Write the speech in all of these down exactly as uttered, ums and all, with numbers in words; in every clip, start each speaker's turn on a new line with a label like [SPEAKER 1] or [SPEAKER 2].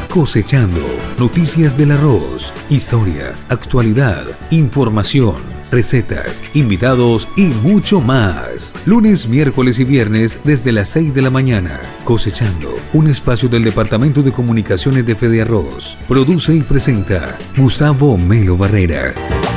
[SPEAKER 1] Cosechando. Noticias del arroz. Historia, actualidad, información, recetas, invitados y mucho más. Lunes, miércoles y viernes desde las seis de la mañana. Cosechando. Un espacio del Departamento de Comunicaciones de Fede Arroz. Produce y presenta Gustavo Melo Barrera.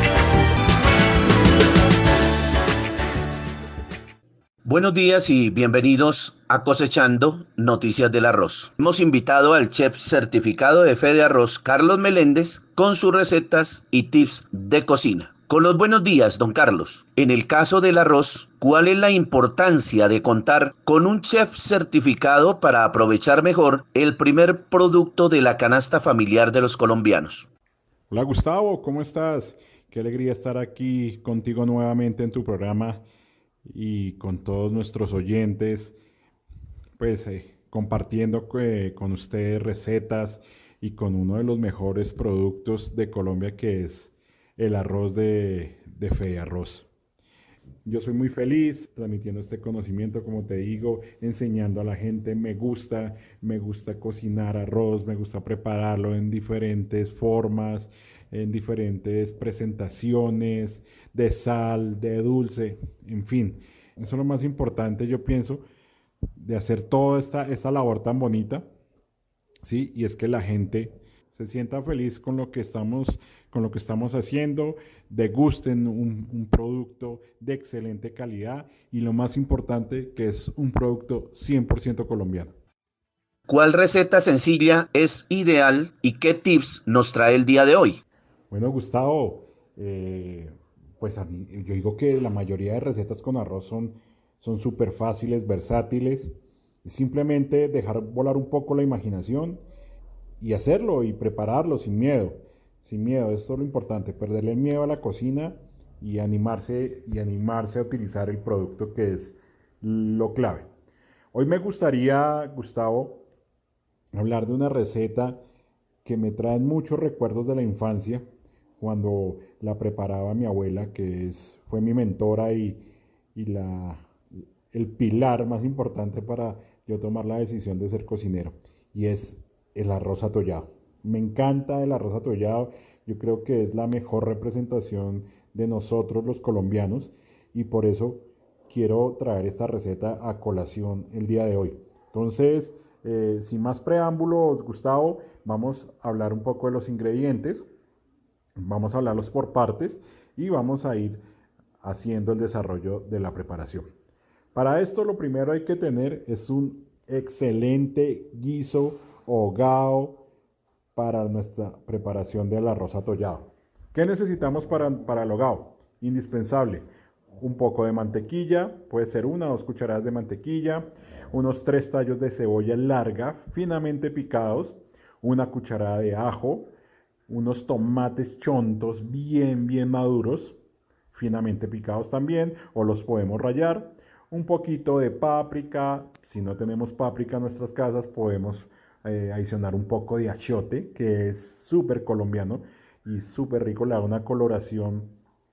[SPEAKER 2] Buenos días y bienvenidos a Cosechando Noticias del Arroz. Hemos invitado al chef certificado de Fede Arroz, Carlos Meléndez, con sus recetas y tips de cocina. Con los buenos días, don Carlos. En el caso del arroz, ¿cuál es la importancia de contar con un chef certificado para aprovechar mejor el primer producto de la canasta familiar de los colombianos?
[SPEAKER 3] Hola Gustavo, ¿cómo estás? Qué alegría estar aquí contigo nuevamente en tu programa y con todos nuestros oyentes, pues eh, compartiendo eh, con ustedes recetas y con uno de los mejores productos de Colombia, que es el arroz de, de Fede Arroz. Yo soy muy feliz transmitiendo este conocimiento, como te digo, enseñando a la gente. Me gusta, me gusta cocinar arroz, me gusta prepararlo en diferentes formas, en diferentes presentaciones, de sal, de dulce, en fin. Eso es lo más importante, yo pienso, de hacer toda esta, esta labor tan bonita, ¿sí? Y es que la gente se sienta feliz con lo que estamos, con lo que estamos haciendo, degusten un, un producto de excelente calidad y lo más importante, que es un producto cien por ciento colombiano.
[SPEAKER 2] ¿Cuál receta sencilla es ideal y qué tips nos trae el día de hoy?
[SPEAKER 3] Bueno, Gustavo, eh, pues a mí, yo digo que la mayoría de recetas con arroz son son súper fáciles, versátiles. Simplemente dejar volar un poco la imaginación y hacerlo y prepararlo sin miedo. Sin miedo, esto es lo importante, perderle el miedo a la cocina y animarse, y animarse a utilizar el producto, que es lo clave. Hoy me gustaría, Gustavo, hablar de una receta que me trae muchos recuerdos de la infancia, cuando la preparaba mi abuela, que es, fue mi mentora y, y la, el pilar más importante para yo tomar la decisión de ser cocinero, y es el arroz atollado. Me encanta el arroz atollado, yo creo que es la mejor representación de nosotros los colombianos, y por eso quiero traer esta receta a colación el día de hoy. Entonces, eh, sin más preámbulos, Gustavo, vamos a hablar un poco de los ingredientes. Vamos a hablarlos por partes y vamos a ir haciendo el desarrollo de la preparación. Para esto, lo primero hay que tener es un excelente guiso o hogao para nuestra preparación del arroz atollado. ¿Qué necesitamos para, para el hogao? Indispensable: un poco de mantequilla, puede ser una o dos cucharadas de mantequilla, unos tres tallos de cebolla larga, finamente picados, una cucharada de ajo, unos tomates chontos bien, bien maduros, finamente picados también, o los podemos rallar, un poquito de páprica. Si no tenemos páprica en nuestras casas, podemos eh, adicionar un poco de achiote, que es súper colombiano y súper rico, le da una coloración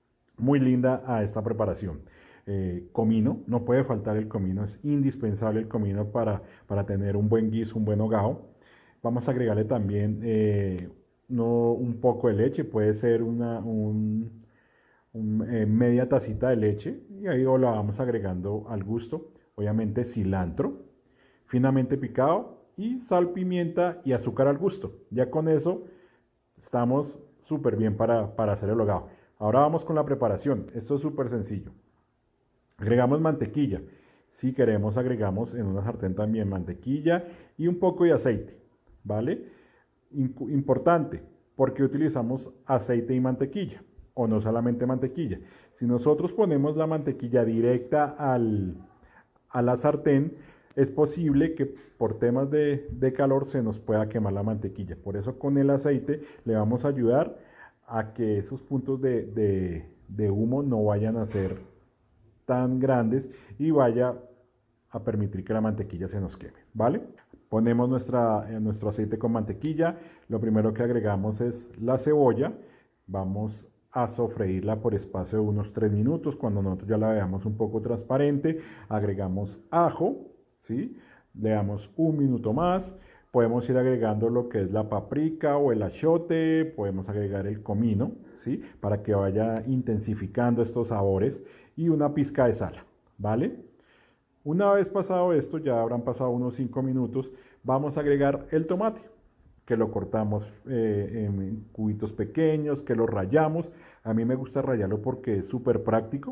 [SPEAKER 3] muy linda a esta preparación. Eh, comino, no puede faltar el comino, es indispensable el comino para, para tener un buen guiso, un buen hogao. Vamos a agregarle también eh, no un poco de leche, puede ser una un, un, eh, media tacita de leche, y ahí lo vamos agregando al gusto. Obviamente cilantro finamente picado y sal, pimienta y azúcar al gusto. Ya con eso estamos súper bien para, para hacer el hogao. Ahora vamos con la preparación. Esto es súper sencillo. Agregamos mantequilla. Si queremos, agregamos en una sartén también mantequilla y un poco de aceite, ¿vale? Importante, porque utilizamos aceite y mantequilla, o no solamente mantequilla. Si nosotros ponemos la mantequilla directa al, a la sartén, es posible que por temas de, de calor se nos pueda quemar la mantequilla. Por eso con el aceite le vamos a ayudar a que esos puntos de, de, de humo no vayan a ser tan grandes y vaya a permitir que la mantequilla se nos queme, ¿vale? Ponemos nuestra, eh, nuestro aceite con mantequilla. Lo primero que agregamos es la cebolla. Vamos a sofreírla por espacio de unos tres minutos. Cuando nosotros ya la veamos un poco transparente, agregamos ajo, ¿sí? Le damos un minuto más. podemos ir agregando lo que es la paprika o el achiote, podemos agregar el comino, ¿sí? Para que vaya intensificando estos sabores y una pizca de sal, ¿vale? Una vez pasado esto, ya habrán pasado unos cinco minutos, vamos a agregar el tomate, que lo cortamos eh, en cubitos pequeños, que lo rallamos. A mí me gusta rallarlo porque es súper práctico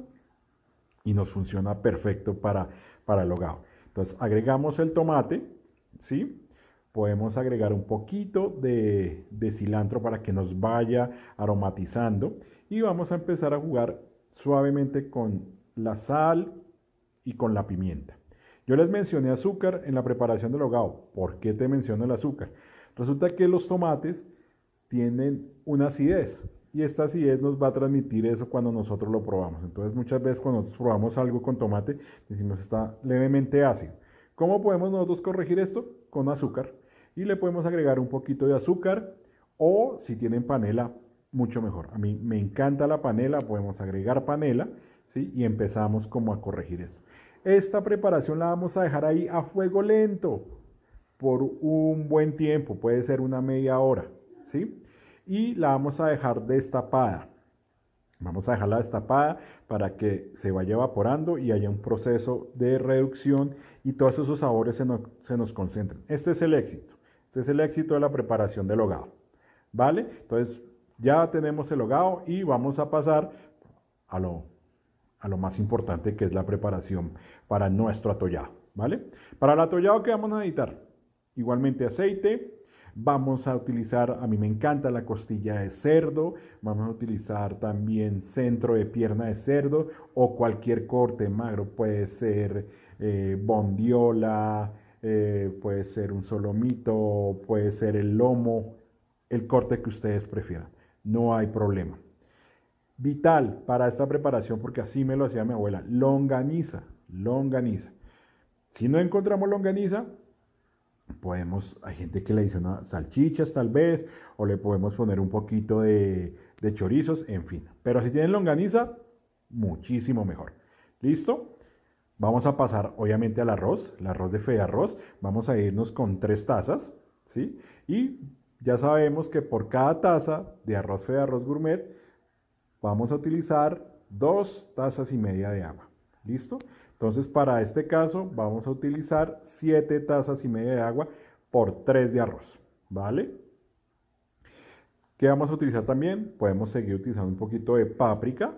[SPEAKER 3] y nos funciona perfecto para, para el hogao. Entonces agregamos el tomate, ¿sí? Podemos agregar un poquito de, de cilantro para que nos vaya aromatizando y vamos a empezar a jugar suavemente con la sal y con la pimienta. Yo les mencioné azúcar en la preparación del hogao. ¿Por qué te menciono el azúcar? Resulta que los tomates tienen una acidez y esta acidez nos va a transmitir eso cuando nosotros lo probamos. Entonces muchas veces cuando nosotros probamos algo con tomate decimos está levemente ácido. ¿Cómo podemos nosotros corregir esto? Con azúcar. Y le podemos agregar un poquito de azúcar o si tienen panela, mucho mejor. A mí me encanta la panela, podemos agregar panela, ¿sí? Y empezamos como a corregir esto. Esta preparación la vamos a dejar ahí a fuego lento por un buen tiempo, puede ser una media hora, ¿sí? Y la vamos a dejar destapada. Vamos a dejarla destapada para que se vaya evaporando y haya un proceso de reducción y todos esos sabores se nos, se nos concentren. Este es el éxito. Este es el éxito de la preparación del hogao, ¿vale? Entonces ya tenemos el hogao y vamos a pasar a lo, a lo más importante que es la preparación para nuestro atollado, ¿vale? Para el atollado, ¿qué vamos a necesitar? Igualmente aceite. Vamos a utilizar, a mí me encanta la costilla de cerdo, vamos a utilizar también centro de pierna de cerdo o cualquier corte magro, puede ser eh, bondiola, eh, puede ser un solomito, puede ser el lomo, el corte que ustedes prefieran, no hay problema. Vital para esta preparación, porque así me lo hacía mi abuela, longaniza, longaniza. Si no encontramos longaniza, podemos, hay gente que le adiciona salchichas tal vez, o le podemos poner un poquito de, de chorizos, en fin. Pero si tienen longaniza, muchísimo mejor. ¿Listo? Vamos a pasar obviamente al arroz, el arroz de Fede Arroz. Vamos a irnos con tres tazas, ¿sí? Y ya sabemos que por cada taza de arroz Fede Arroz Gourmet, vamos a utilizar dos tazas y media de agua. ¿Listo? Entonces, para este caso, vamos a utilizar siete tazas y media de agua por tres de arroz, ¿vale? ¿Qué vamos a utilizar también? Podemos seguir utilizando un poquito de páprica.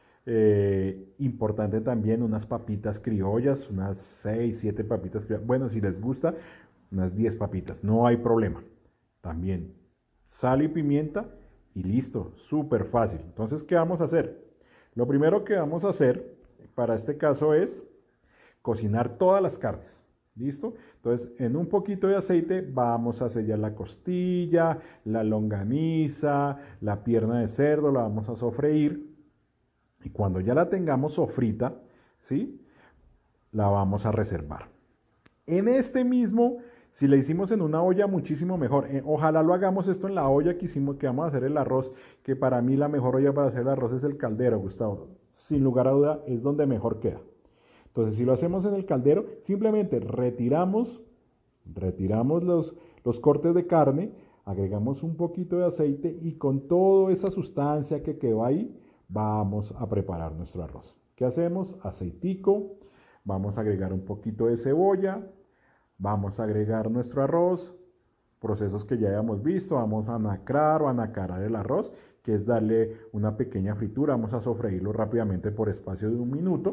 [SPEAKER 3] Eh, importante también unas papitas criollas, unas seis, siete papitas criollas. Bueno, si les gusta, unas diez papitas, no hay problema. También sal y pimienta y listo, súper fácil. Entonces, ¿qué vamos a hacer? Lo primero que vamos a hacer para este caso es cocinar todas las carnes, ¿listo? Entonces, en un poquito de aceite vamos a sellar la costilla, la longaniza, la pierna de cerdo, la vamos a sofreír. Y cuando ya la tengamos sofrita, ¿sí? La vamos a reservar. En este mismo, si la hicimos en una olla, muchísimo mejor. Eh, ojalá lo hagamos esto en la olla que hicimos, que vamos a hacer el arroz, que para mí la mejor olla para hacer el arroz es el caldero, Gustavo. Sin lugar a duda, es donde mejor queda. Entonces, si lo hacemos en el caldero, simplemente retiramos, retiramos los, los cortes de carne, agregamos un poquito de aceite y con toda esa sustancia que quedó ahí, vamos a preparar nuestro arroz. ¿Qué hacemos? Aceitico, vamos a agregar un poquito de cebolla, vamos a agregar nuestro arroz, procesos que ya habíamos visto, vamos a anacrar o anacarar el arroz, que es darle una pequeña fritura, vamos a sofreírlo rápidamente por espacio de un minuto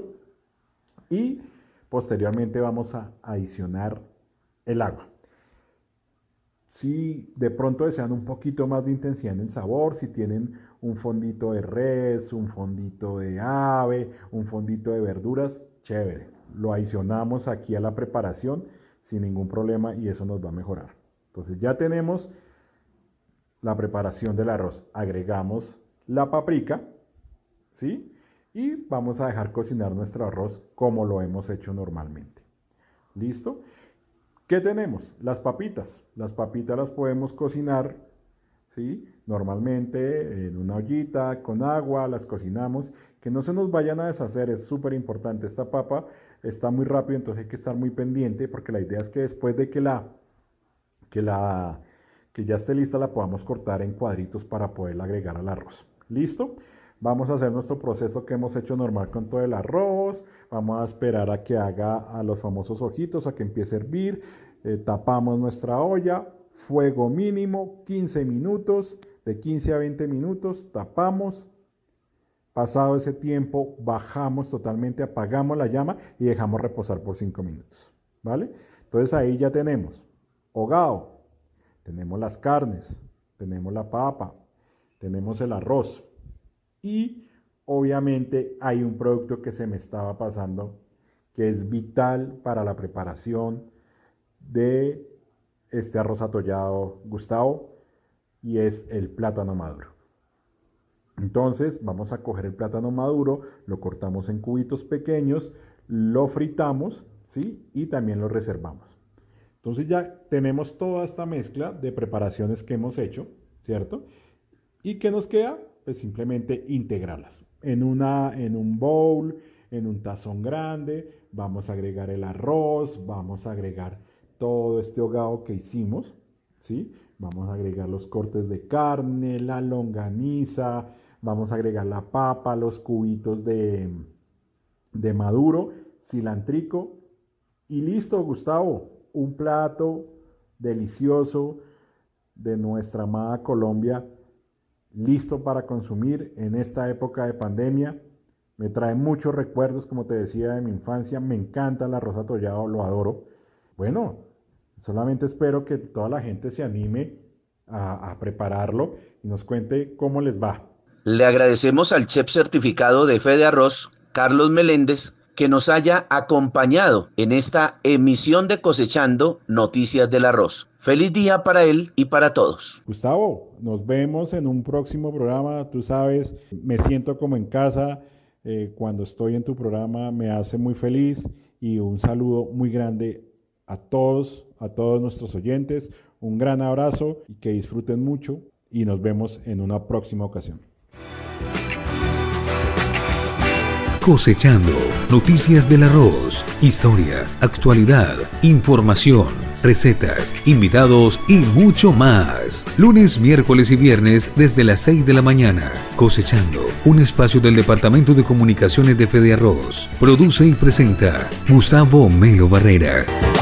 [SPEAKER 3] y posteriormente vamos a adicionar el agua. Si de pronto desean un poquito más de intensidad en el sabor, si tienen un fondito de res, un fondito de ave, un fondito de verduras, chévere. Lo adicionamos aquí a la preparación sin ningún problema y eso nos va a mejorar. Entonces ya tenemos la preparación del arroz. Agregamos la paprika, ¿sí? Y vamos a dejar cocinar nuestro arroz como lo hemos hecho normalmente. ¿Listo? ¿Qué tenemos? Las papitas. Las papitas las podemos cocinar, ¿sí? Normalmente en una ollita con agua, las cocinamos. Que no se nos vayan a deshacer, es súper importante. Esta papa está muy rápido, entonces hay que estar muy pendiente porque la idea es que después de que la que, la, que ya esté lista la podamos cortar en cuadritos para poderla agregar al arroz. ¿Listo? Vamos a hacer nuestro proceso que hemos hecho normal con todo el arroz. Vamos a esperar a que haga a los famosos ojitos, a que empiece a hervir. Eh, tapamos nuestra olla, fuego mínimo, quince minutos, de quince a veinte minutos, tapamos. Pasado ese tiempo, bajamos totalmente, apagamos la llama y dejamos reposar por cinco minutos, ¿vale? Entonces ahí ya tenemos hogao, tenemos las carnes, tenemos la papa, tenemos el arroz y obviamente hay un producto que se me estaba pasando que es vital para la preparación de este arroz atollado, Gustavo, y es el plátano maduro. Entonces vamos a coger el plátano maduro, lo cortamos en cubitos pequeños, lo fritamos, ¿sí? Y también lo reservamos. Entonces ya tenemos toda esta mezcla de preparaciones que hemos hecho, ¿cierto? ¿Y qué nos queda? Pues simplemente integrarlas. En, una, en un bowl, en un tazón grande, vamos a agregar el arroz, vamos a agregar todo este hogao que hicimos, ¿sí? Vamos a agregar los cortes de carne, la longaniza, vamos a agregar la papa, los cubitos de, de maduro, cilantrico y listo, Gustavo. Un plato delicioso de nuestra amada Colombia, listo para consumir en esta época de pandemia. Me trae muchos recuerdos, como te decía, de mi infancia. Me encanta el arroz atollado, lo adoro. Bueno, solamente espero que toda la gente se anime a, a prepararlo y nos cuente cómo les va.
[SPEAKER 2] Le agradecemos al chef certificado de Fede Arroz, Carlos Meléndez, que nos haya acompañado en esta emisión de Cosechando Noticias del Arroz. Feliz día para él y para todos.
[SPEAKER 3] Gustavo, nos vemos en un próximo programa. Tú sabes, me siento como en casa. Eh, cuando estoy en tu programa me hace muy feliz y un saludo muy grande a todos, a todos nuestros oyentes. Un gran abrazo y que disfruten mucho y nos vemos en una próxima ocasión.
[SPEAKER 1] Cosechando noticias del arroz, historia, actualidad, información, recetas, invitados y mucho más. Lunes, miércoles y viernes desde las seis de la mañana. Cosechando, un espacio del Departamento de Comunicaciones de Fede Arroz. Produce y presenta Gustavo Melo Barrera.